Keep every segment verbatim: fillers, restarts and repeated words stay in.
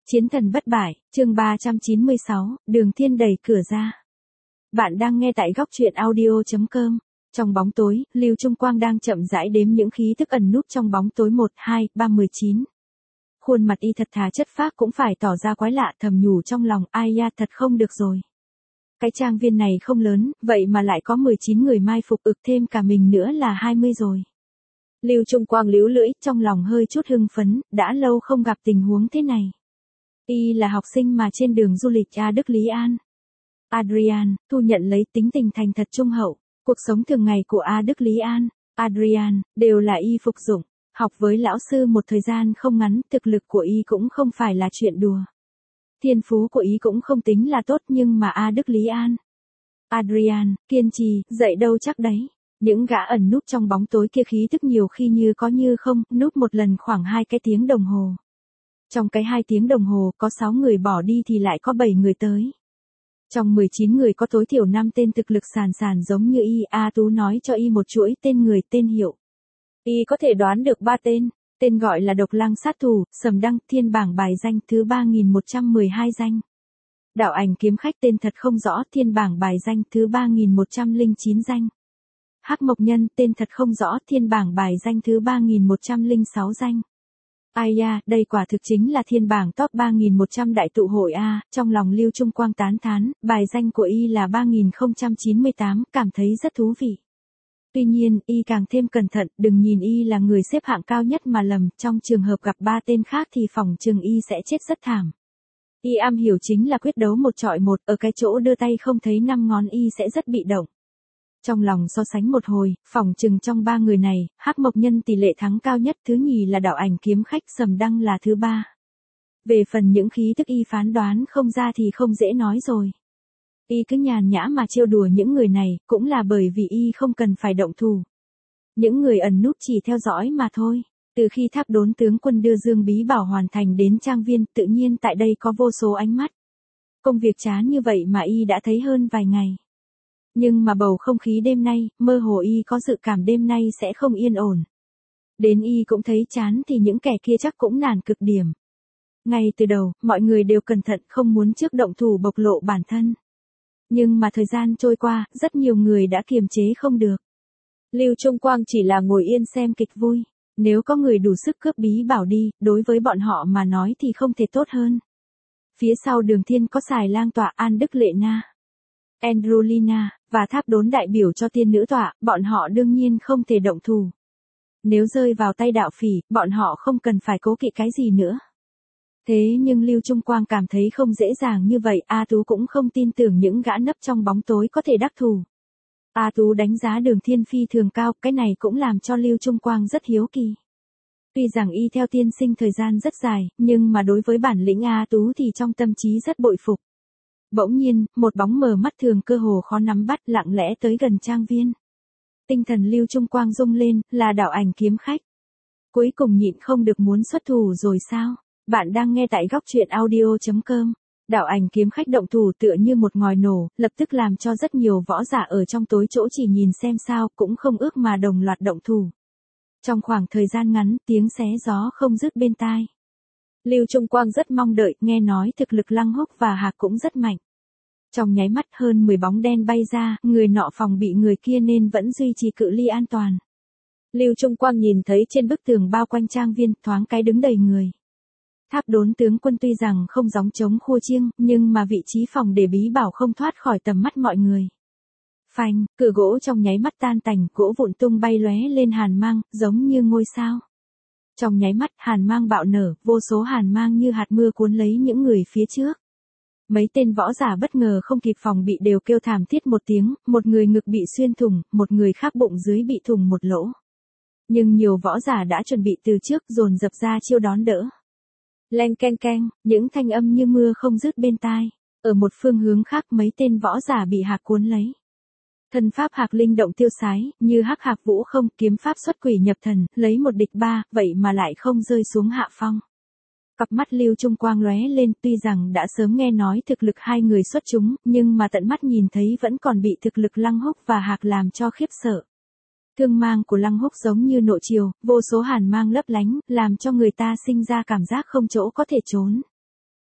Chiến thần bất bại, chương ba trăm chín mươi sáu, Đường Thiên đẩy cửa ra. Bạn đang nghe tại góc truyện audio chấm com. Trong bóng tối, Lưu Trung Quang đang chậm rãi đếm những khí thức ẩn núp trong bóng tối một, hai, ba, mười chín. Khuôn mặt y thật thà chất phác cũng phải tỏ ra quái lạ, thầm nhủ trong lòng, ai ya, thật không được rồi. Cái trang viên này không lớn, vậy mà lại có mười chín người mai phục, ực thêm cả mình nữa là hai mươi rồi. Lưu Trung Quang líu lưỡi, trong lòng hơi chút hưng phấn, đã lâu không gặp tình huống thế này. Y là học sinh mà trên đường du lịch A Đức Lý An. Adrian, thu nhận lấy tính tình thành thật trung hậu, cuộc sống thường ngày của A Đức Lý An, Adrian, đều là y phục dụng, học với lão sư một thời gian không ngắn, thực lực của y cũng không phải là chuyện đùa. Thiên phú của y cũng không tính là tốt nhưng mà A Đức Lý An, Adrian, kiên trì, dạy đâu chắc đấy. Những gã ẩn núp trong bóng tối kia khí thức nhiều khi như có như không, núp một lần khoảng hai cái tiếng đồng hồ. Trong cái hai tiếng đồng hồ có sáu người bỏ đi thì lại có bảy người tới. Trong mười chín người có tối thiểu năm tên thực lực sàn sàn giống như y. A Tú nói cho y một chuỗi tên người tên hiệu. Y có thể đoán được ba tên, tên gọi là Độc Lăng Sát Thủ, Sầm Đăng, Thiên Bảng bài danh thứ ba nghìn một trăm mười hai danh. Đạo Ảnh Kiếm Khách tên thật không rõ, Thiên Bảng bài danh thứ ba nghìn một trăm lẻ chín danh. Hắc Mộc Nhân tên thật không rõ, Thiên Bảng bài danh thứ ba nghìn một trăm lẻ sáu danh. Ai da, đây quả thực chính là thiên bảng top ba nghìn một trăm đại tụ hội A, trong lòng Lưu Trung Quang tán thán, bài danh của y là ba nghìn không trăm chín mươi tám, cảm thấy rất thú vị. Tuy nhiên, y càng thêm cẩn thận, đừng nhìn y là người xếp hạng cao nhất mà lầm, trong trường hợp gặp ba tên khác thì phỏng chừng y sẽ chết rất thảm. Y am hiểu chính là quyết đấu một chọi một, ở cái chỗ đưa tay không thấy năm ngón y sẽ rất bị động. Trong lòng so sánh một hồi, phỏng chừng trong ba người này, Hắc Mộc Nhân tỷ lệ thắng cao nhất, thứ nhì là Đạo Ảnh Kiếm Khách, Sầm Đăng là thứ ba. Về phần những khí thức y phán đoán không ra thì không dễ nói rồi. Y cứ nhàn nhã mà trêu đùa những người này, cũng là bởi vì y không cần phải động thủ. Những người ẩn núp chỉ theo dõi mà thôi. Từ khi Tháp Đốn tướng quân đưa Dương Bí Bảo hoàn thành đến trang viên, tự nhiên tại đây có vô số ánh mắt. Công việc chán như vậy mà y đã thấy hơn vài ngày. Nhưng mà bầu không khí đêm nay, mơ hồ y có dự cảm đêm nay sẽ không yên ổn. Đến y cũng thấy chán thì những kẻ kia chắc cũng nản cực điểm. Ngay từ đầu, mọi người đều cẩn thận không muốn trước động thủ bộc lộ bản thân. Nhưng mà thời gian trôi qua, rất nhiều người đã kiềm chế không được. Lưu Trung Quang chỉ là ngồi yên xem kịch vui. Nếu có người đủ sức cướp Bí Bảo đi, đối với bọn họ mà nói thì không thể tốt hơn. Phía sau Đường Thiên có Xài Lang tọa, An Đức Lệ Na, Androlina, và Tháp Đốn đại biểu cho tiên nữ tọa, bọn họ đương nhiên không thể động thủ. Nếu rơi vào tay đạo phỉ, bọn họ không cần phải cố kỵ cái gì nữa. Thế nhưng Lưu Trung Quang cảm thấy không dễ dàng như vậy, A Tú cũng không tin tưởng những gã nấp trong bóng tối có thể đắc thủ. A Tú đánh giá Đường Thiên phi thường cao, cái này cũng làm cho Lưu Trung Quang rất hiếu kỳ. Tuy rằng y theo tiên sinh thời gian rất dài, nhưng mà đối với bản lĩnh A Tú thì trong tâm trí rất bội phục. Bỗng nhiên, một bóng mờ mắt thường cơ hồ khó nắm bắt lặng lẽ tới gần trang viên. Tinh thần Lưu Trung Quang rung lên, là Đạo Ảnh Kiếm Khách. Cuối cùng nhịn không được muốn xuất thủ rồi sao? Bạn đang nghe tại góc truyện audio chấm com. Đạo Ảnh Kiếm Khách động thủ tựa như một ngòi nổ, lập tức làm cho rất nhiều võ giả ở trong tối chỗ chỉ nhìn xem sao cũng không ước mà đồng loạt động thủ. Trong khoảng thời gian ngắn, tiếng xé gió không dứt bên tai. Lưu Trung Quang rất mong đợi, nghe nói thực lực Lăng Húc và Hạc cũng rất mạnh. Trong nháy mắt hơn mười bóng đen bay ra, người nọ phòng bị người kia nên vẫn duy trì cự ly an toàn. Lưu Trung Quang nhìn thấy trên bức tường bao quanh trang viên, thoáng cái đứng đầy người. Tháp Đốn tướng quân tuy rằng không gióng trống khua chiêng, nhưng mà vị trí phòng để Bí Bảo không thoát khỏi tầm mắt mọi người. Phanh, cửa gỗ trong nháy mắt tan tành, gỗ vụn tung bay lóe lên hàn mang, giống như ngôi sao. Trong nháy mắt, hàn mang bạo nở, vô số hàn mang như hạt mưa cuốn lấy những người phía trước. Mấy tên võ giả bất ngờ không kịp phòng bị đều kêu thảm thiết một tiếng, một người ngực bị xuyên thủng, một người khác bụng dưới bị thủng một lỗ. Nhưng nhiều võ giả đã chuẩn bị từ trước dồn dập ra chiêu đón đỡ. Leng keng keng, những thanh âm như mưa không dứt bên tai. Ở một phương hướng khác mấy tên võ giả bị Hạc cuốn lấy. Thân pháp Hạc linh động tiêu sái, như hắc hạc vũ không, kiếm pháp xuất quỷ nhập thần, lấy một địch ba, vậy mà lại không rơi xuống hạ phong. Cặp mắt Lưu Trung Quang lóe lên, tuy rằng đã sớm nghe nói thực lực hai người xuất chúng, nhưng mà tận mắt nhìn thấy vẫn còn bị thực lực Lăng Húc và Hạc làm cho khiếp sợ. Thương mang của Lăng Húc giống như nội triều, vô số hàn mang lấp lánh, làm cho người ta sinh ra cảm giác không chỗ có thể trốn.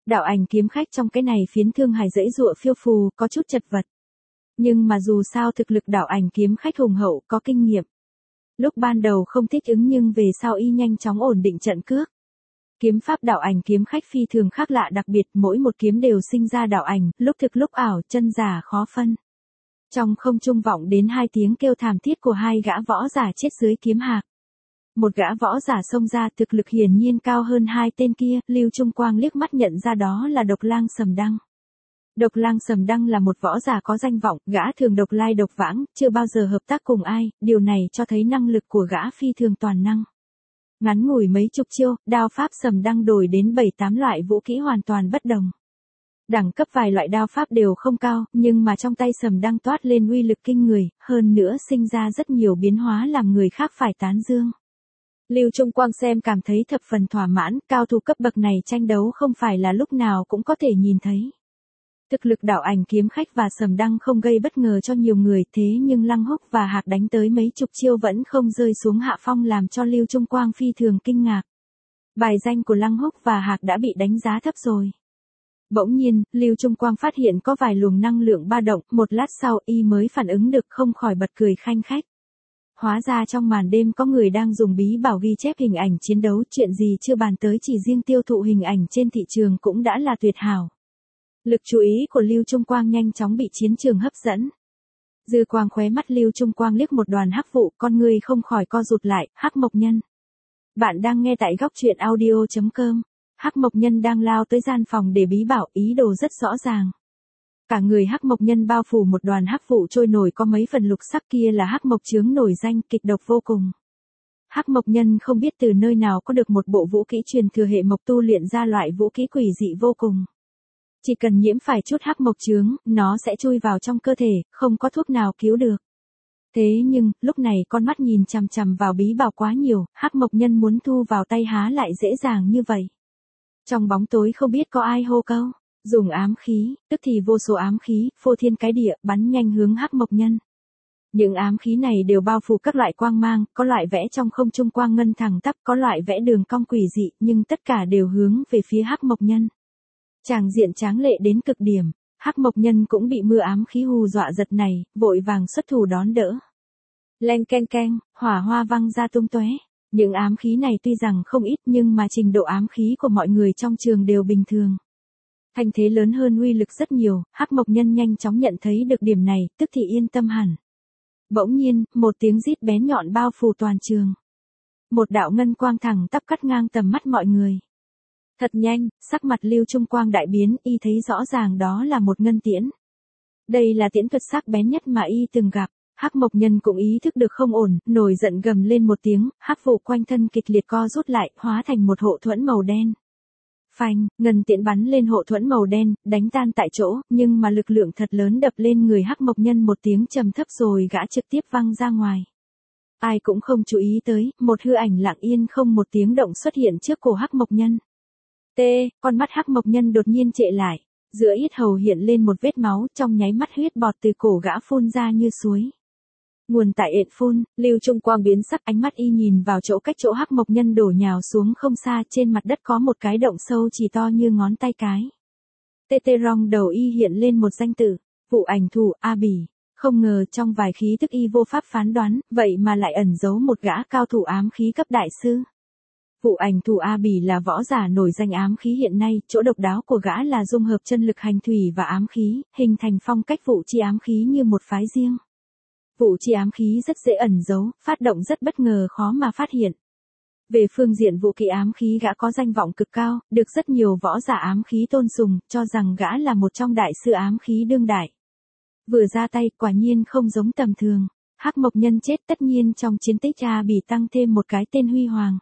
Đạo ảnh kiếm khách trong cái này phiến thương hài dãy dụa phiêu phù, có chút chật vật. Nhưng mà dù sao thực lực đạo ảnh kiếm khách hùng hậu, có kinh nghiệm. Lúc ban đầu không thích ứng nhưng về sau y nhanh chóng ổn định trận cước. Kiếm pháp đạo ảnh kiếm khách phi thường khác lạ đặc biệt, mỗi một kiếm đều sinh ra đạo ảnh, lúc thực lúc ảo, chân giả khó phân. Trong không trung vọng đến hai tiếng kêu thảm thiết của hai gã võ giả chết dưới kiếm hạc. Một gã võ giả xông ra, thực lực hiển nhiên cao hơn hai tên kia, Lưu Trung Quang liếc mắt nhận ra đó là Độc Lang Sầm Đăng. Độc Lang Sầm Đăng là một võ giả có danh vọng, gã thường độc lai độc vãng, chưa bao giờ hợp tác cùng ai, điều này cho thấy năng lực của gã phi thường toàn năng. Ngắn ngủi mấy chục chiêu, đao pháp Sầm Đăng đổi đến bảy tám loại vũ kỹ hoàn toàn bất đồng. Đẳng cấp vài loại đao pháp đều không cao, nhưng mà trong tay Sầm Đăng toát lên uy lực kinh người, hơn nữa sinh ra rất nhiều biến hóa làm người khác phải tán dương. Lưu Trung Quang xem cảm thấy thập phần thỏa mãn, cao thủ cấp bậc này tranh đấu không phải là lúc nào cũng có thể nhìn thấy. Thực lực đạo ảnh kiếm khách và Sầm Đăng không gây bất ngờ cho nhiều người, thế nhưng Lăng Húc và Hạc đánh tới mấy chục chiêu vẫn không rơi xuống hạ phong làm cho Lưu Trung Quang phi thường kinh ngạc. Bài danh của Lăng Húc và Hạc đã bị đánh giá thấp rồi. Bỗng nhiên, Lưu Trung Quang phát hiện có vài luồng năng lượng ba động, một lát sau y mới phản ứng được không khỏi bật cười khanh khách. Hóa ra trong màn đêm có người đang dùng bí bảo ghi chép hình ảnh chiến đấu, chuyện gì chưa bàn tới chỉ riêng tiêu thụ hình ảnh trên thị trường cũng đã là tuyệt hảo. Lực chú ý của Lưu Trung Quang nhanh chóng bị chiến trường hấp dẫn. Dư quang khóe mắt Lưu Trung Quang liếc một đoàn hắc vụ, con người không khỏi co rụt lại, Hắc Mộc Nhân. Bạn đang nghe tại góc truyện audio chấm com. Hắc Mộc Nhân đang lao tới gian phòng để bí bảo, ý đồ rất rõ ràng. Cả người Hắc Mộc Nhân bao phủ một đoàn hắc vụ trôi nổi có mấy phần lục sắc, kia là hắc mộc chướng nổi danh, kịch độc vô cùng. Hắc Mộc Nhân không biết từ nơi nào có được một bộ vũ kỹ truyền thừa hệ mộc tu luyện ra loại vũ kỹ quỷ dị vô cùng. Chỉ cần nhiễm phải chút hắc mộc chướng, nó sẽ chui vào trong cơ thể, không có thuốc nào cứu được. Thế nhưng, lúc này con mắt nhìn chằm chằm vào bí bảo quá nhiều, Hắc Mộc Nhân muốn thu vào tay há lại dễ dàng như vậy. Trong bóng tối không biết có ai hô câu, dùng ám khí, tức thì vô số ám khí, phô thiên cái địa, bắn nhanh hướng Hắc Mộc Nhân. Những ám khí này đều bao phủ các loại quang mang, có loại vẽ trong không trung quang ngân thẳng tắp, có loại vẽ đường cong quỷ dị, nhưng tất cả đều hướng về phía Hắc Mộc Nhân. Tràng diện tráng lệ đến cực điểm, Hắc Mộc Nhân cũng bị mưa ám khí hù dọa giật này, vội vàng xuất thủ đón đỡ. Leng keng keng, hỏa hoa văng ra tung tóe. Những ám khí này tuy rằng không ít nhưng mà trình độ ám khí của mọi người trong trường đều bình thường. Thành thế lớn hơn uy lực rất nhiều, Hắc Mộc Nhân nhanh chóng nhận thấy được điểm này, tức thì yên tâm hẳn. Bỗng nhiên, một tiếng rít bén nhọn bao phủ toàn trường. Một đạo ngân quang thẳng tắp cắt ngang tầm mắt mọi người. Thật nhanh, sắc mặt Lưu Trung Quang đại biến, y thấy rõ ràng đó là một ngân tiễn. Đây là tiễn thuật sắc bén nhất mà y từng gặp. Hắc Mộc Nhân cũng ý thức được không ổn, nổi giận gầm lên một tiếng, hắc vụ quanh thân kịch liệt co rút lại, hóa thành một hộ thuẫn màu đen. Phanh, ngân tiễn bắn lên hộ thuẫn màu đen, đánh tan tại chỗ, nhưng mà lực lượng thật lớn đập lên người Hắc Mộc Nhân một tiếng trầm thấp rồi gã trực tiếp văng ra ngoài. Ai cũng không chú ý tới, một hư ảnh lặng yên không một tiếng động xuất hiện trước cổ Hắc Mộc Nhân. T, con mắt Hắc Mộc Nhân đột nhiên trệ lại, giữa yết hầu hiện lên một vết máu, trong nháy mắt huyết bọt từ cổ gã phun ra như suối. Nguồn tại ện phun, Lưu Trung Quang biến sắc, ánh mắt y nhìn vào chỗ cách chỗ Hắc Mộc Nhân đổ nhào xuống không xa, trên mặt đất có một cái động sâu chỉ to như ngón tay cái. Tê tê rong đầu y hiện lên một danh tự, Vụ Ảnh Thủ A Bỉ, không ngờ trong vài khí tức y vô pháp phán đoán, vậy mà lại ẩn giấu một gã cao thủ ám khí cấp đại sư. Vụ Ảnh Thủ A Bỉ là võ giả nổi danh ám khí hiện nay, chỗ độc đáo của gã là dung hợp chân lực hành thủy và ám khí, hình thành phong cách vụ chi ám khí như một phái riêng. Vụ chi ám khí rất dễ ẩn giấu, phát động rất bất ngờ khó mà phát hiện. Về phương diện vũ khí ám khí gã có danh vọng cực cao, được rất nhiều võ giả ám khí tôn sùng, cho rằng gã là một trong đại sư ám khí đương đại. Vừa ra tay quả nhiên không giống tầm thường, Hắc Mộc Nhân chết tất nhiên trong chiến tích A Bỉ tăng thêm một cái tên huy hoàng.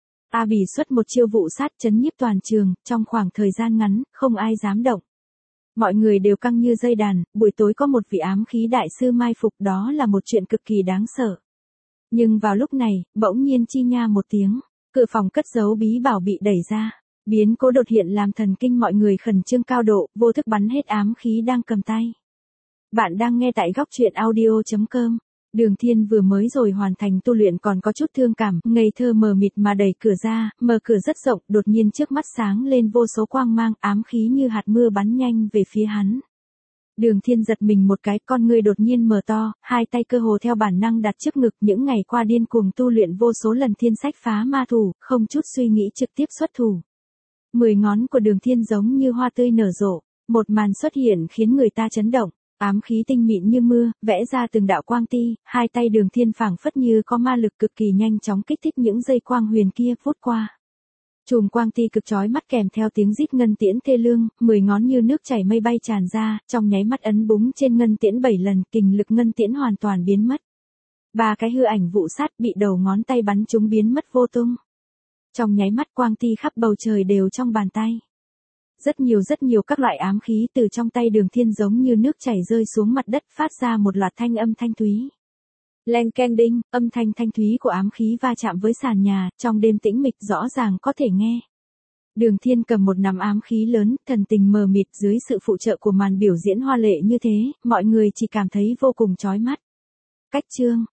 A Bỉ xuất một chiêu vụ sát chấn nhiếp toàn trường, trong khoảng thời gian ngắn, không ai dám động. Mọi người đều căng như dây đàn, buổi tối có một vị ám khí đại sư mai phục, đó là một chuyện cực kỳ đáng sợ. Nhưng vào lúc này, bỗng nhiên chi nha một tiếng, cửa phòng cất giấu bí bảo bị đẩy ra. Biến cố đột hiện làm thần kinh mọi người khẩn trương cao độ, vô thức bắn hết ám khí đang cầm tay. Bạn đang nghe tại góc truyện audio chấm com. Đường Thiên vừa mới rồi hoàn thành tu luyện còn có chút thương cảm, ngây thơ mờ mịt mà đẩy cửa ra, mở cửa rất rộng, đột nhiên trước mắt sáng lên vô số quang mang, ám khí như hạt mưa bắn nhanh về phía hắn. Đường Thiên giật mình một cái, con người đột nhiên mở to, hai tay cơ hồ theo bản năng đặt trước ngực, những ngày qua điên cuồng tu luyện vô số lần thiên sách phá ma thủ, không chút suy nghĩ trực tiếp xuất thủ. Mười ngón của Đường Thiên giống như hoa tươi nở rộ, một màn xuất hiện khiến người ta chấn động. Ám khí tinh mịn như mưa, vẽ ra từng đạo quang ti, hai tay Đường Thiên phảng phất như có ma lực cực kỳ nhanh chóng kích thích những dây quang huyền kia vút qua. Chùm quang ti cực chói mắt kèm theo tiếng rít ngân tiễn thê lương, mười ngón như nước chảy mây bay tràn ra, trong nháy mắt ấn búng trên ngân tiễn bảy lần, kình lực ngân tiễn hoàn toàn biến mất. Ba cái hư ảnh vụ sát bị đầu ngón tay bắn trúng biến mất vô tung. Trong nháy mắt quang ti khắp bầu trời đều trong bàn tay. Rất nhiều rất nhiều các loại ám khí từ trong tay Đường Thiên giống như nước chảy rơi xuống mặt đất, phát ra một loạt thanh âm thanh thúy. Leng keng đinh, âm thanh thanh thúy của ám khí va chạm với sàn nhà, trong đêm tĩnh mịch rõ ràng có thể nghe. Đường Thiên cầm một nắm ám khí lớn, thần tình mờ mịt dưới sự phụ trợ của màn biểu diễn hoa lệ như thế, mọi người chỉ cảm thấy vô cùng chói mắt. Cách chương